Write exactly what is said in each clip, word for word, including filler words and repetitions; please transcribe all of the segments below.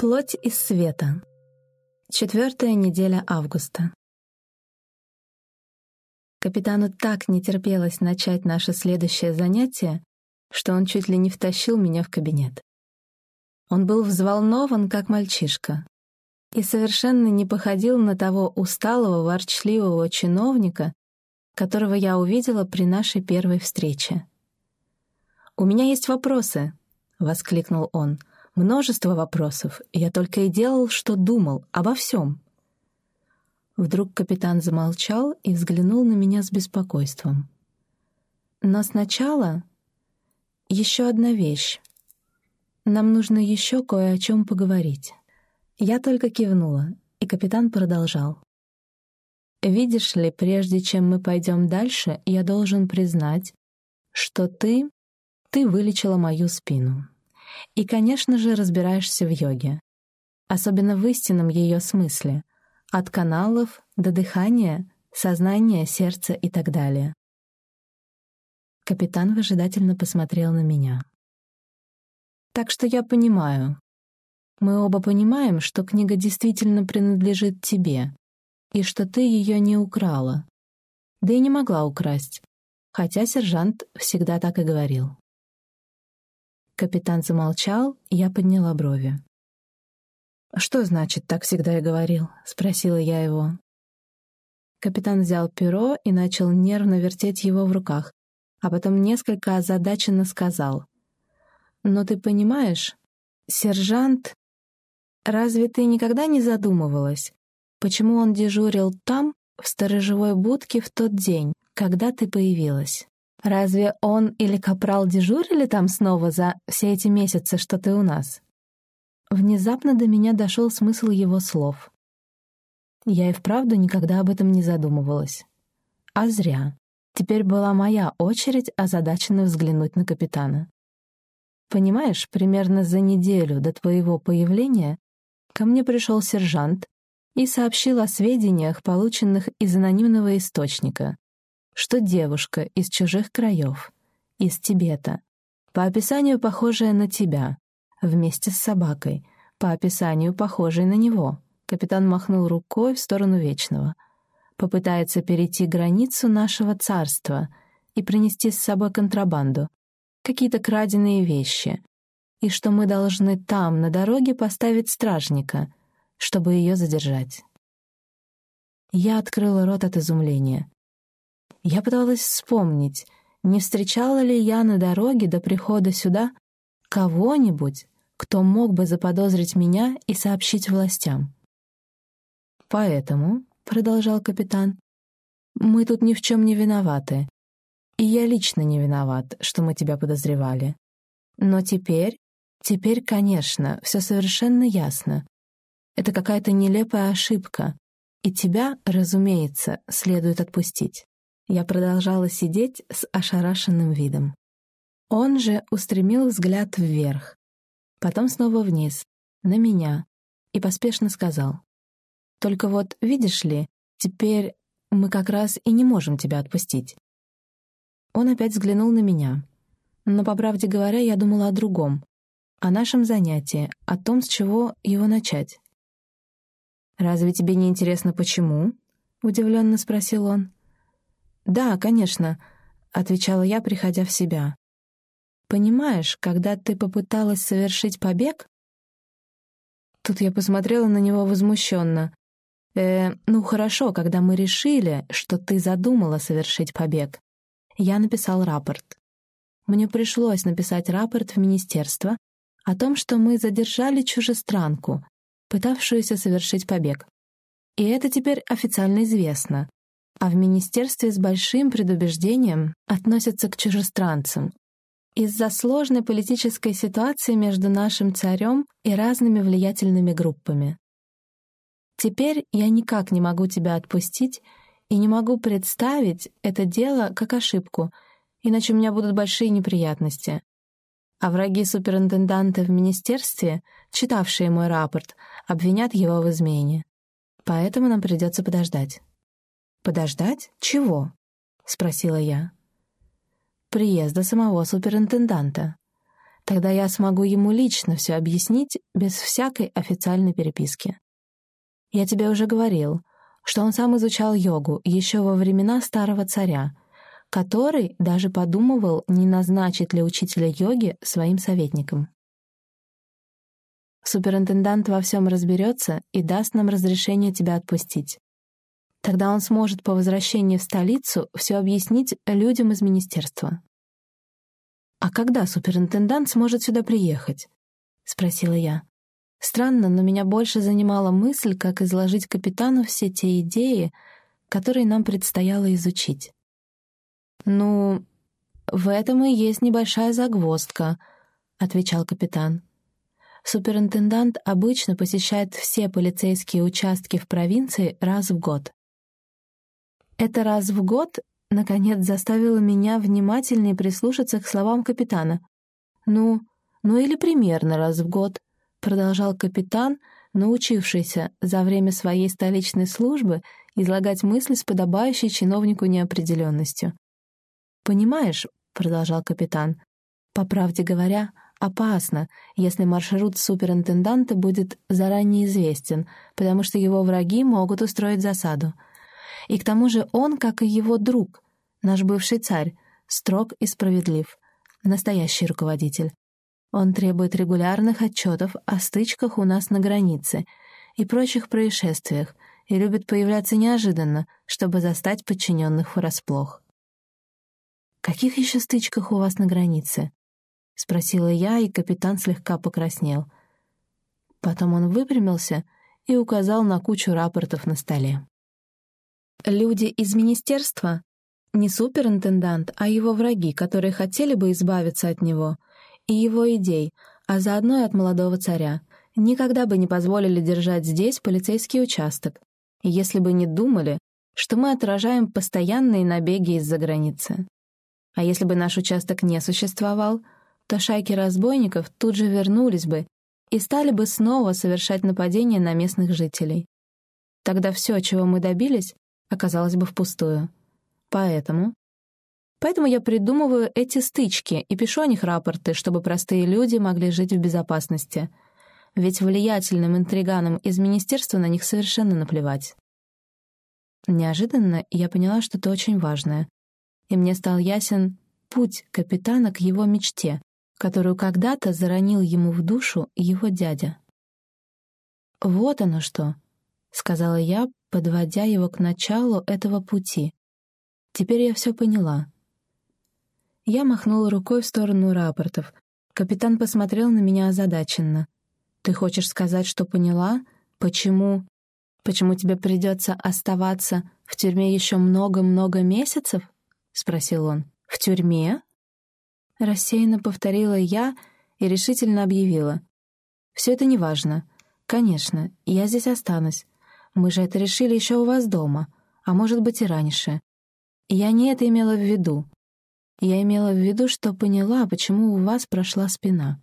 Плоть из света. Четвертая неделя августа. Капитану так не терпелось начать наше следующее занятие, что он чуть ли не втащил меня в кабинет. Он был взволнован, как мальчишка, и совершенно не походил на того усталого, ворчливого чиновника, которого я увидела при нашей первой встрече. «У меня есть вопросы», — воскликнул он. «Множество вопросов. Я только и делал, что думал обо всем». Вдруг капитан замолчал и взглянул на меня с беспокойством. «Но сначала еще одна вещь. Нам нужно еще кое о чем поговорить». Я только кивнула, и капитан продолжал. «Видишь ли, прежде чем мы пойдем дальше, я должен признать, что ты, ты вылечила мою спину. И, конечно же, разбираешься в йоге, особенно в истинном ее смысле, от каналов до дыхания, сознания, сердца и так далее». Капитан выжидательно посмотрел на меня. «Так что я понимаю. Мы оба понимаем, что книга действительно принадлежит тебе, и что ты ее не украла, да и не могла украсть, хотя сержант всегда так и говорил». Капитан замолчал, и я подняла брови. «Что значит, так всегда и говорил?» — спросила я его. Капитан взял перо и начал нервно вертеть его в руках, а потом несколько озадаченно сказал. «Но ты понимаешь, сержант, разве ты никогда не задумывалась, почему он дежурил там, в сторожевой будке в тот день, когда ты появилась? Разве он или капрал дежурили там снова за все эти месяцы, что ты у нас?» Внезапно до меня дошел смысл его слов. Я и вправду никогда об этом не задумывалась. А зря. Теперь была моя очередь озадаченно взглянуть на капитана. «Понимаешь, примерно за неделю до твоего появления ко мне пришел сержант и сообщил о сведениях, полученных из анонимного источника, что девушка из чужих краев, из Тибета, по описанию похожая на тебя, вместе с собакой, по описанию похожей на него», — капитан махнул рукой в сторону Вечного, «попытается перейти границу нашего царства и принести с собой контрабанду, какие-то краденые вещи, и что мы должны там, на дороге, поставить стражника, чтобы ее задержать». Я открыла рот от изумления. Я пыталась вспомнить, не встречала ли я на дороге до прихода сюда кого-нибудь, кто мог бы заподозрить меня и сообщить властям. «Поэтому», — продолжал капитан, — «мы тут ни в чем не виноваты, и я лично не виноват, что мы тебя подозревали. Но теперь, теперь, конечно, все совершенно ясно. Это какая-то нелепая ошибка, и тебя, разумеется, следует отпустить». Я продолжала сидеть с ошарашенным видом. Он же устремил взгляд вверх, потом снова вниз, на меня, и поспешно сказал. «Только вот, видишь ли, теперь мы как раз и не можем тебя отпустить». Он опять взглянул на меня. Но, по правде говоря, я думала о другом, о нашем занятии, о том, с чего его начать. «Разве тебе не интересно, почему?» — удивленно спросил он. «Да, конечно», — отвечала я, приходя в себя. «Понимаешь, когда ты попыталась совершить побег...» Тут я посмотрела на него возмущенно. «Э, ну хорошо, когда мы решили, что ты задумала совершить побег, я написал рапорт. Мне пришлось написать рапорт в министерство о том, что мы задержали чужестранку, пытавшуюся совершить побег. И это теперь официально известно. А в министерстве с большим предубеждением относятся к чужестранцам из-за сложной политической ситуации между нашим царем и разными влиятельными группами. Теперь я никак не могу тебя отпустить и не могу представить это дело как ошибку, иначе у меня будут большие неприятности. А враги суперинтенданта в министерстве, читавшие мой рапорт, обвинят его в измене. Поэтому нам придется подождать». «Подождать? Чего?» — спросила я. «Приезда самого суперинтенданта. Тогда я смогу ему лично все объяснить без всякой официальной переписки. Я тебе уже говорил, что он сам изучал йогу еще во времена старого царя, который даже подумывал, не назначить ли учителя йоги своим советником. Суперинтендант во всем разберется и даст нам разрешение тебя отпустить. Тогда он сможет по возвращении в столицу все объяснить людям из министерства. «А когда суперинтендант сможет сюда приехать?» — спросила я. Странно, но меня больше занимала мысль, как изложить капитану все те идеи, которые нам предстояло изучить. «Ну, в этом и есть небольшая загвоздка», — отвечал капитан. «Суперинтендант обычно посещает все полицейские участки в провинции раз в год». Это раз в год, наконец, заставило меня внимательнее прислушаться к словам капитана. «Ну, ну или примерно раз в год», — продолжал капитан, научившийся за время своей столичной службы излагать мысли с подобающей чиновнику неопределенностью. «Понимаешь», — продолжал капитан, — «по правде говоря, опасно, если маршрут суперинтенданта будет заранее известен, потому что его враги могут устроить засаду. И к тому же он, как и его друг, наш бывший царь, строг и справедлив, настоящий руководитель. Он требует регулярных отчетов о стычках у нас на границе и прочих происшествиях и любит появляться неожиданно, чтобы застать подчиненных врасплох». «Каких еще стычках у вас на границе?» — спросила я, и капитан слегка покраснел. Потом он выпрямился и указал на кучу рапортов на столе. «Люди из министерства, не суперинтендант, а его враги, которые хотели бы избавиться от него, и его идей, а заодно и от молодого царя, никогда бы не позволили держать здесь полицейский участок, если бы не думали, что мы отражаем постоянные набеги из-за границы. А если бы наш участок не существовал, то шайки разбойников тут же вернулись бы и стали бы снова совершать нападения на местных жителей. Тогда все, чего мы добились, оказалось бы впустую. Поэтому... Поэтому я придумываю эти стычки и пишу о них рапорты, чтобы простые люди могли жить в безопасности. Ведь влиятельным интриганам из министерства на них совершенно наплевать». Неожиданно я поняла что-то очень важное, и мне стал ясен путь капитана к его мечте, которую когда-то заронил ему в душу его дядя. «Вот оно что», — сказала я, подводя его к началу этого пути. «Теперь я все поняла». Я махнула рукой в сторону рапортов. Капитан посмотрел на меня озадаченно. «Ты хочешь сказать, что поняла? Почему? Почему тебе придется оставаться в тюрьме еще много-много месяцев?» — спросил он. «В тюрьме?» Рассеянно повторила я и решительно объявила. «Все это неважно. Конечно, я здесь останусь. Мы же это решили еще у вас дома, а может быть и раньше. Я не это имела в виду. Я имела в виду, что поняла, почему у вас прошла спина».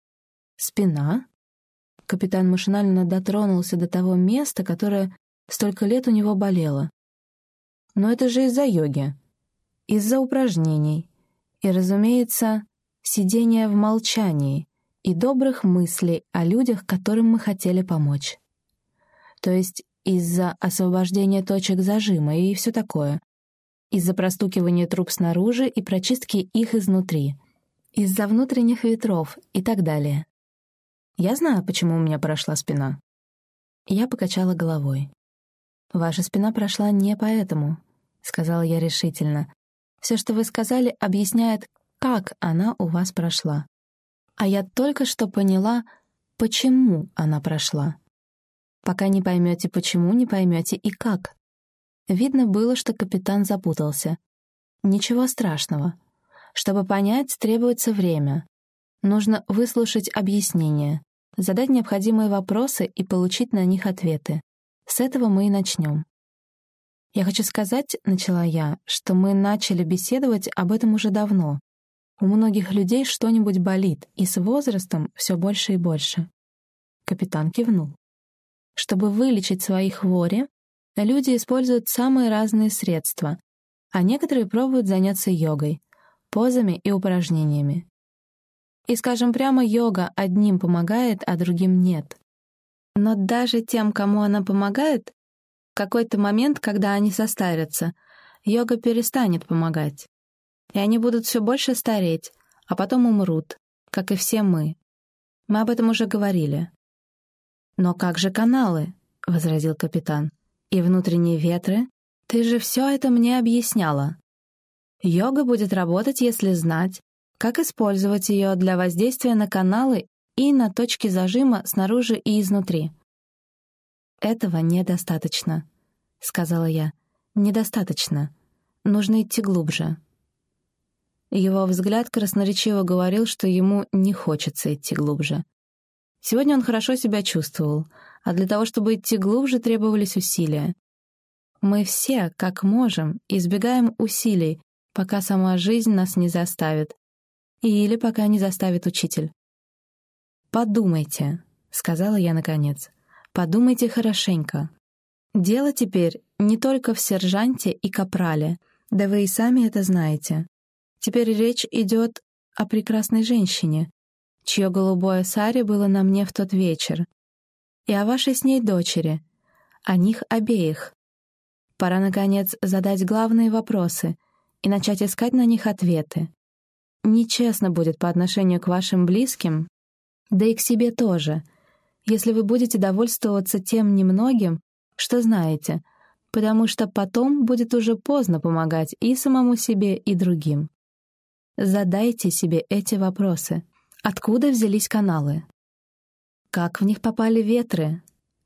«Спина?» Капитан машинально дотронулся до того места, которое столько лет у него болело. «Но это же из-за йоги, из-за упражнений и, разумеется, сидения в молчании и добрых мыслей о людях, которым мы хотели помочь. То есть из-за освобождения точек зажима и все такое, из-за простукивания труб снаружи и прочистки их изнутри, из-за внутренних ветров и так далее. Я знаю, почему у меня прошла спина». Я покачала головой. «Ваша спина прошла не поэтому», — сказала я решительно. «Все, что вы сказали, объясняет, как она у вас прошла. А я только что поняла, почему она прошла. Пока не поймете, почему, не поймете и как». Видно было, что капитан запутался. Ничего страшного. Чтобы понять, требуется время. Нужно выслушать объяснения, задать необходимые вопросы и получить на них ответы. С этого мы и начнем. «Я хочу сказать, — начала я, — что мы начали беседовать об этом уже давно. У многих людей что-нибудь болит, и с возрастом все больше и больше». Капитан кивнул. «Чтобы вылечить свои хвори, люди используют самые разные средства, а некоторые пробуют заняться йогой, позами и упражнениями. И, скажем прямо, йога одним помогает, а другим нет. Но даже тем, кому она помогает, в какой-то момент, когда они состарятся, йога перестанет помогать. И они будут все больше стареть, а потом умрут, как и все мы. Мы об этом уже говорили. «Но как же каналы?» — возразил капитан. «И внутренние ветры? Ты же все это мне объясняла. Йога будет работать, если знать, как использовать ее для воздействия на каналы и на точки зажима снаружи и изнутри». «Этого недостаточно», — сказала я. «Недостаточно. Нужно идти глубже». Его взгляд красноречиво говорил, что ему не хочется идти глубже. Сегодня он хорошо себя чувствовал, а для того, чтобы идти глубже, требовались усилия. Мы все, как можем, избегаем усилий, пока сама жизнь нас не заставит, или пока не заставит учитель. «Подумайте», — сказала я наконец, — «подумайте хорошенько. Дело теперь не только в сержанте и капрале, да вы и сами это знаете. Теперь речь идет о прекрасной женщине, чье голубое сари было на мне в тот вечер, и о вашей с ней дочери, о них обеих. Пора, наконец, задать главные вопросы и начать искать на них ответы. Нечестно будет по отношению к вашим близким, да и к себе тоже, если вы будете довольствоваться тем немногим, что знаете, потому что потом будет уже поздно помогать и самому себе, и другим. Задайте себе эти вопросы. Откуда взялись каналы? Как в них попали ветры?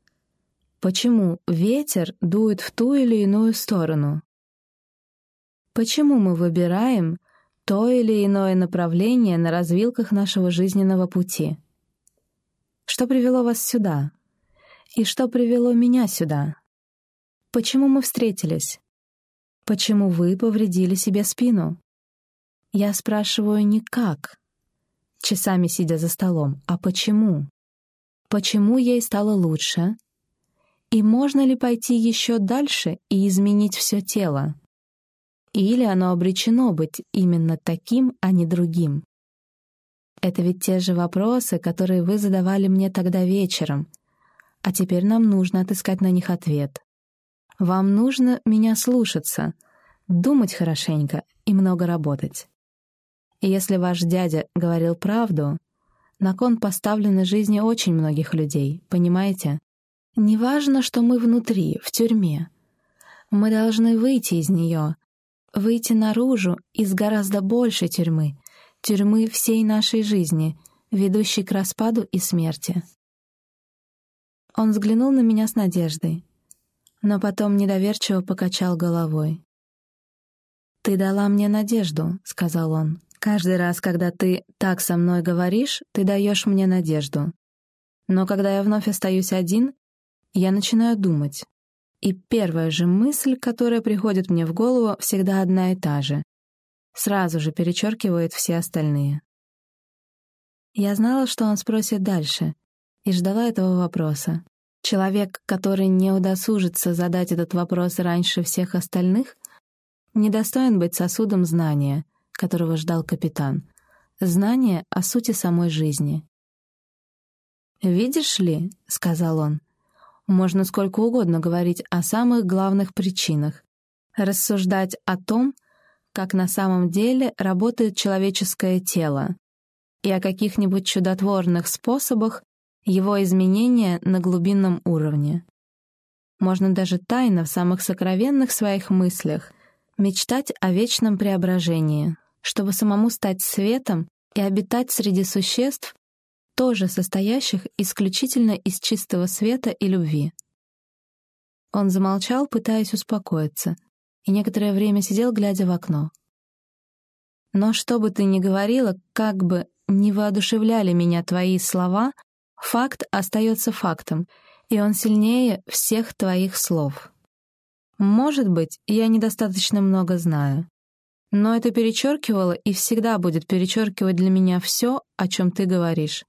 Почему ветер дует в ту или иную сторону? Почему мы выбираем то или иное направление на развилках нашего жизненного пути? Что привело вас сюда? И что привело меня сюда? Почему мы встретились? Почему вы повредили себе спину? Я спрашиваю не как, часами сидя за столом, а почему? Почему ей стало лучше? И можно ли пойти еще дальше и изменить все тело? Или оно обречено быть именно таким, а не другим? Это ведь те же вопросы, которые вы задавали мне тогда вечером, а теперь нам нужно отыскать на них ответ. Вам нужно меня слушаться, думать хорошенько и много работать. И если ваш дядя говорил правду, на кон поставлены жизни очень многих людей, понимаете? Неважно, что мы внутри, в тюрьме. Мы должны выйти из нее, выйти наружу из гораздо большей тюрьмы, тюрьмы всей нашей жизни, ведущей к распаду и смерти. Он взглянул на меня с надеждой, но потом недоверчиво покачал головой. «Ты дала мне надежду», — сказал он. «Каждый раз, когда ты так со мной говоришь, ты даешь мне надежду. Но когда я вновь остаюсь один, я начинаю думать. И первая же мысль, которая приходит мне в голову, всегда одна и та же. Сразу же перечеркивает все остальные». Я знала, что он спросит дальше, и ждала этого вопроса. Человек, который не удосужится задать этот вопрос раньше всех остальных, недостоин быть сосудом знания, которого ждал капитан, знания о сути самой жизни. «Видишь ли, — сказал он, — можно сколько угодно говорить о самых главных причинах, рассуждать о том, как на самом деле работает человеческое тело, и о каких-нибудь чудотворных способах его изменения на глубинном уровне. Можно даже тайно в самых сокровенных своих мыслях мечтать о вечном преображении, чтобы самому стать светом и обитать среди существ, тоже состоящих исключительно из чистого света и любви». Он замолчал, пытаясь успокоиться, и некоторое время сидел, глядя в окно. «Но что бы ты ни говорила, как бы ни воодушевляли меня твои слова, факт остается фактом, и он сильнее всех твоих слов. Может быть, я недостаточно много знаю, но это перечеркивало и всегда будет перечеркивать для меня все, о чем ты говоришь.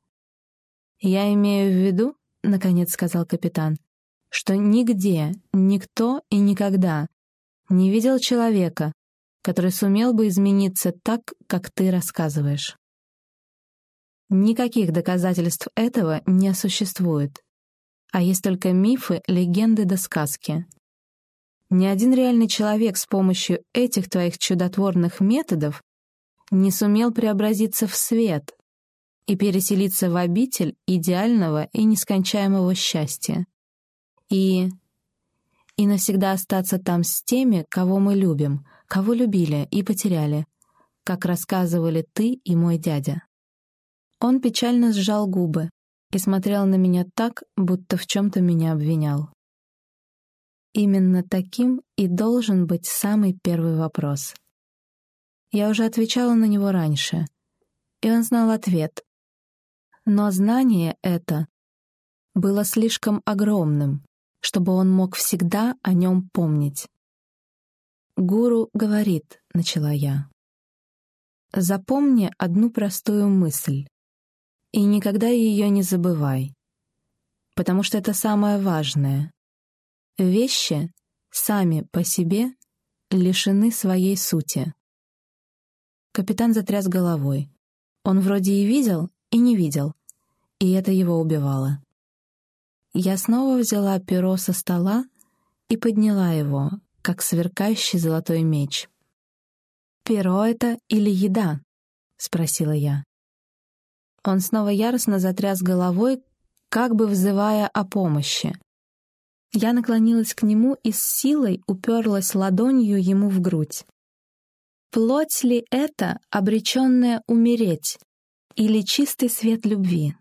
Я имею в виду, — наконец сказал капитан, — что нигде, никто и никогда не видел человека, который сумел бы измениться так, как ты рассказываешь». Никаких доказательств этого не существует. А есть только мифы, легенды да сказки. Ни один реальный человек с помощью этих твоих чудотворных методов не сумел преобразиться в свет и переселиться в обитель идеального и нескончаемого счастья. И... и навсегда остаться там с теми, кого мы любим, кого любили и потеряли, как рассказывали ты и мой дядя. Он печально сжал губы и смотрел на меня так, будто в чем-то меня обвинял. Именно таким и должен быть самый первый вопрос. Я уже отвечала на него раньше, и он знал ответ. Но знание это было слишком огромным, чтобы он мог всегда о нем помнить. «Гуру говорит», — начала я, — «запомни одну простую мысль и никогда ее не забывай, потому что это самое важное. Вещи сами по себе лишены своей сути». Капитан затряс головой. Он вроде и видел, и не видел, и это его убивало. Я снова взяла перо со стола и подняла его, как сверкающий золотой меч. «Перо это или еда?» — спросила я. Он снова яростно затряс головой, как бы взывая о помощи. Я наклонилась к нему и с силой уперлась ладонью ему в грудь. «Плоть ли это, обреченная умереть, или чистый свет любви?»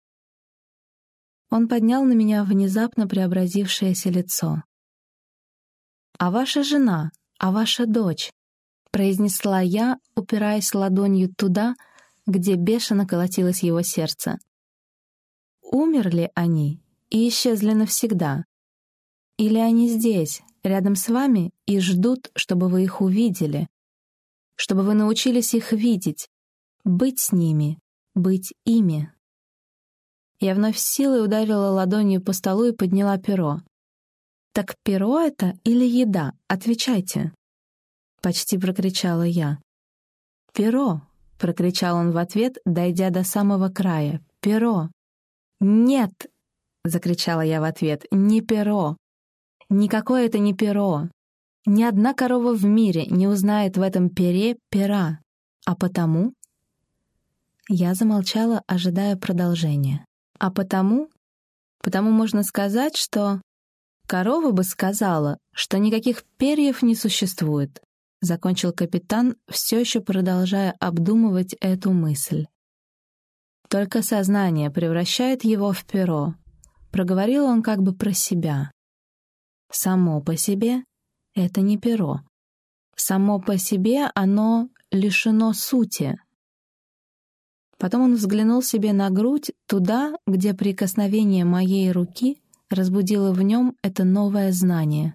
Он поднял на меня внезапно преобразившееся лицо. «А ваша жена, а ваша дочь?» — произнесла я, упираясь ладонью туда, где бешено колотилось его сердце. «Умерли они и исчезли навсегда? Или они здесь, рядом с вами, и ждут, чтобы вы их увидели, чтобы вы научились их видеть, быть с ними, быть ими?» Я вновь силой ударила ладонью по столу и подняла перо. «Так перо это или еда? Отвечайте!» Почти прокричала я. «Перо!» — прокричал он в ответ, дойдя до самого края. «Перо!» «Нет!» — закричала я в ответ. «Не перо! Никакое это не перо! Ни одна корова в мире не узнает в этом пере пера! А потому...» Я замолчала, ожидая продолжения. «А потому...» Потому можно сказать, что... Корова бы сказала, что никаких перьев не существует, — закончил капитан, все еще продолжая обдумывать эту мысль. «Только сознание превращает его в перо», — проговорил он как бы про себя. «Само по себе — это не перо. Само по себе оно лишено сути». Потом он взглянул себе на грудь, туда, где прикосновение моей руки разбудило в нем это новое знание.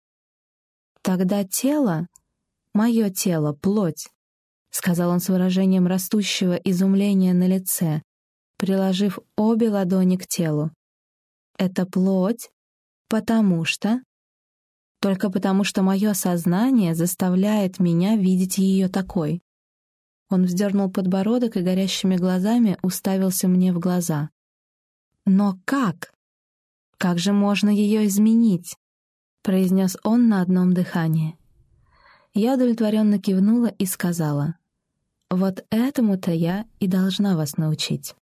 «Тогда тело, мое тело, плоть», — сказал он с выражением растущего изумления на лице, приложив обе ладони к телу. «Это плоть, потому что...» «Только потому, что мое сознание заставляет меня видеть ее такой». Он вздернул подбородок и горящими глазами уставился мне в глаза. «Но как? Как же можно ее изменить?» — произнес он на одном дыхании. Я удовлетворенно кивнула и сказала: «Вот этому-то я и должна вас научить».